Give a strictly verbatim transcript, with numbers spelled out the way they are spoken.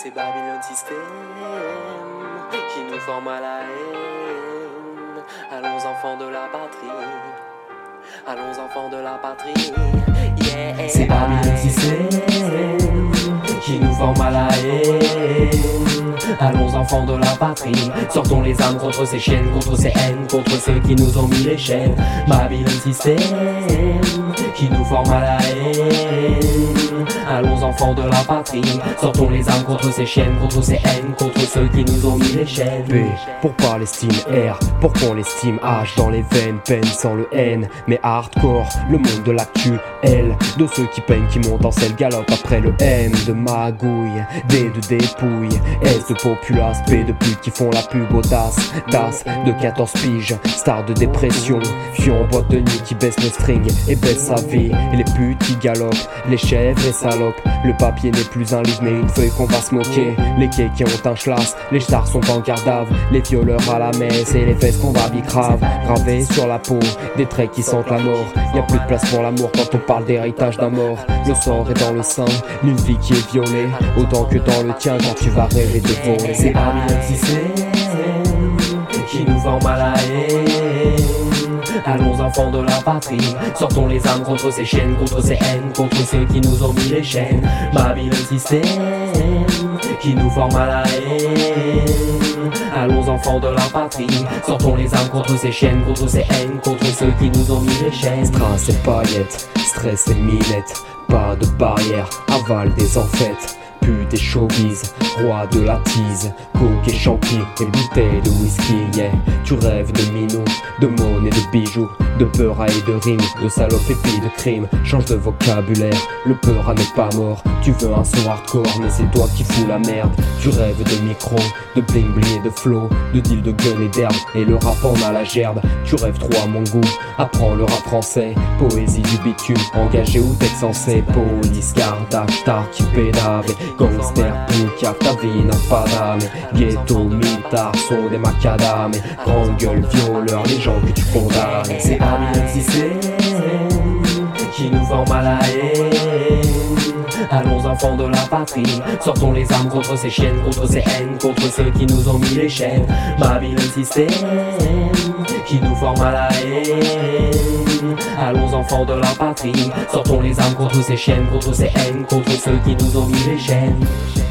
C'est Babylone System qui nous forme à la haine. Allons enfants de la patrie, allons enfants de la patrie. Yeah. C'est Babylone System qui nous forme à la haine. Allons enfants de la patrie, sortons les âmes contre ces chiennes, contre ces haines, contre ceux qui nous ont mis les chaînes. Babylone System qui nous forme à la haine. Allons enfants de la patrie, sortons les âmes contre ces chiennes, contre ces haines, contre ceux qui nous ont mis les chaînes. P pour Palestine, R pour qu'on l'estime, H dans les veines, peine sans le N, mais hardcore, le monde de l'actu, L de ceux qui peignent, qui montent en selle, galope après le M de magouille, D de dépouille, S de populace, P de putes qui font la pub audace, Das de quatorze piges, star de dépression, fion en boîte de nuit qui baisse le string et baisse sa vie, et les putes qui galopent, les chèvres et salopes, le papier n'est plus un livre mais une feuille qu'on va se moquer, les quais qui ont un schlass, les stars sont en gardave, les violeurs à la messe et les fesses qu'on va bicrave, gravés sur la peau, des traits qui sentent la mort, y a plus de place pour l'amour quand on parle d'héritage d'un mort, le sort est dans le sein d'une vie qui est violée, autant que dans le tien quand tu vas rêver de voler. C'est Babylone System qui nous forme à la haine. Allons enfants de la patrie, sortons les âmes contre ces chiennes, contre ces haines, contre ceux qui nous ont mis les chaînes. Babylone System qui nous forme à la haine. Allons enfants de la patrie, sortons les âmes contre ces chiennes, contre ces haines, contre ceux qui nous ont mis les chaînes. Strass et paillettes, stress et millette, pas de barrière, aval des enfêtes. Pute et showbiz, roi de la tease, coke et champi et bouteilles de whisky, yeah. Tu rêves de minous, de monnaie, de bijoux, de peur et de rimes, de salopes et puis de crimes. Change de vocabulaire, le peur n'est pas mort. Tu veux un son hardcore, mais c'est toi qui fous la merde. Tu rêves de micro, de bling bling et de flow, de deal de gun et d'herbe, et le rap en a la gerbe. Tu rêves trop à mon goût, apprends le rap français, poésie du bitume, engagé ou texte censé. Police, Kardach, Tark, pédave, gangster, poucave, ta vie n'a pas d'âme. Ghetto, mitard, sont des macadam, grande gueule, violeur, les gens que tu condamnes. C'est Babylone System qui nous forme à la haine. Allons enfants de la patrie, sortons les armes contre ces chiennes, contre ces haines, contre ceux qui nous ont mis les chaînes. Babylone System qui nous forme à la haine. Allons enfants de la patrie, sortons les armes contre ces chiennes, contre ces haines, contre ceux qui nous ont mis les chaînes.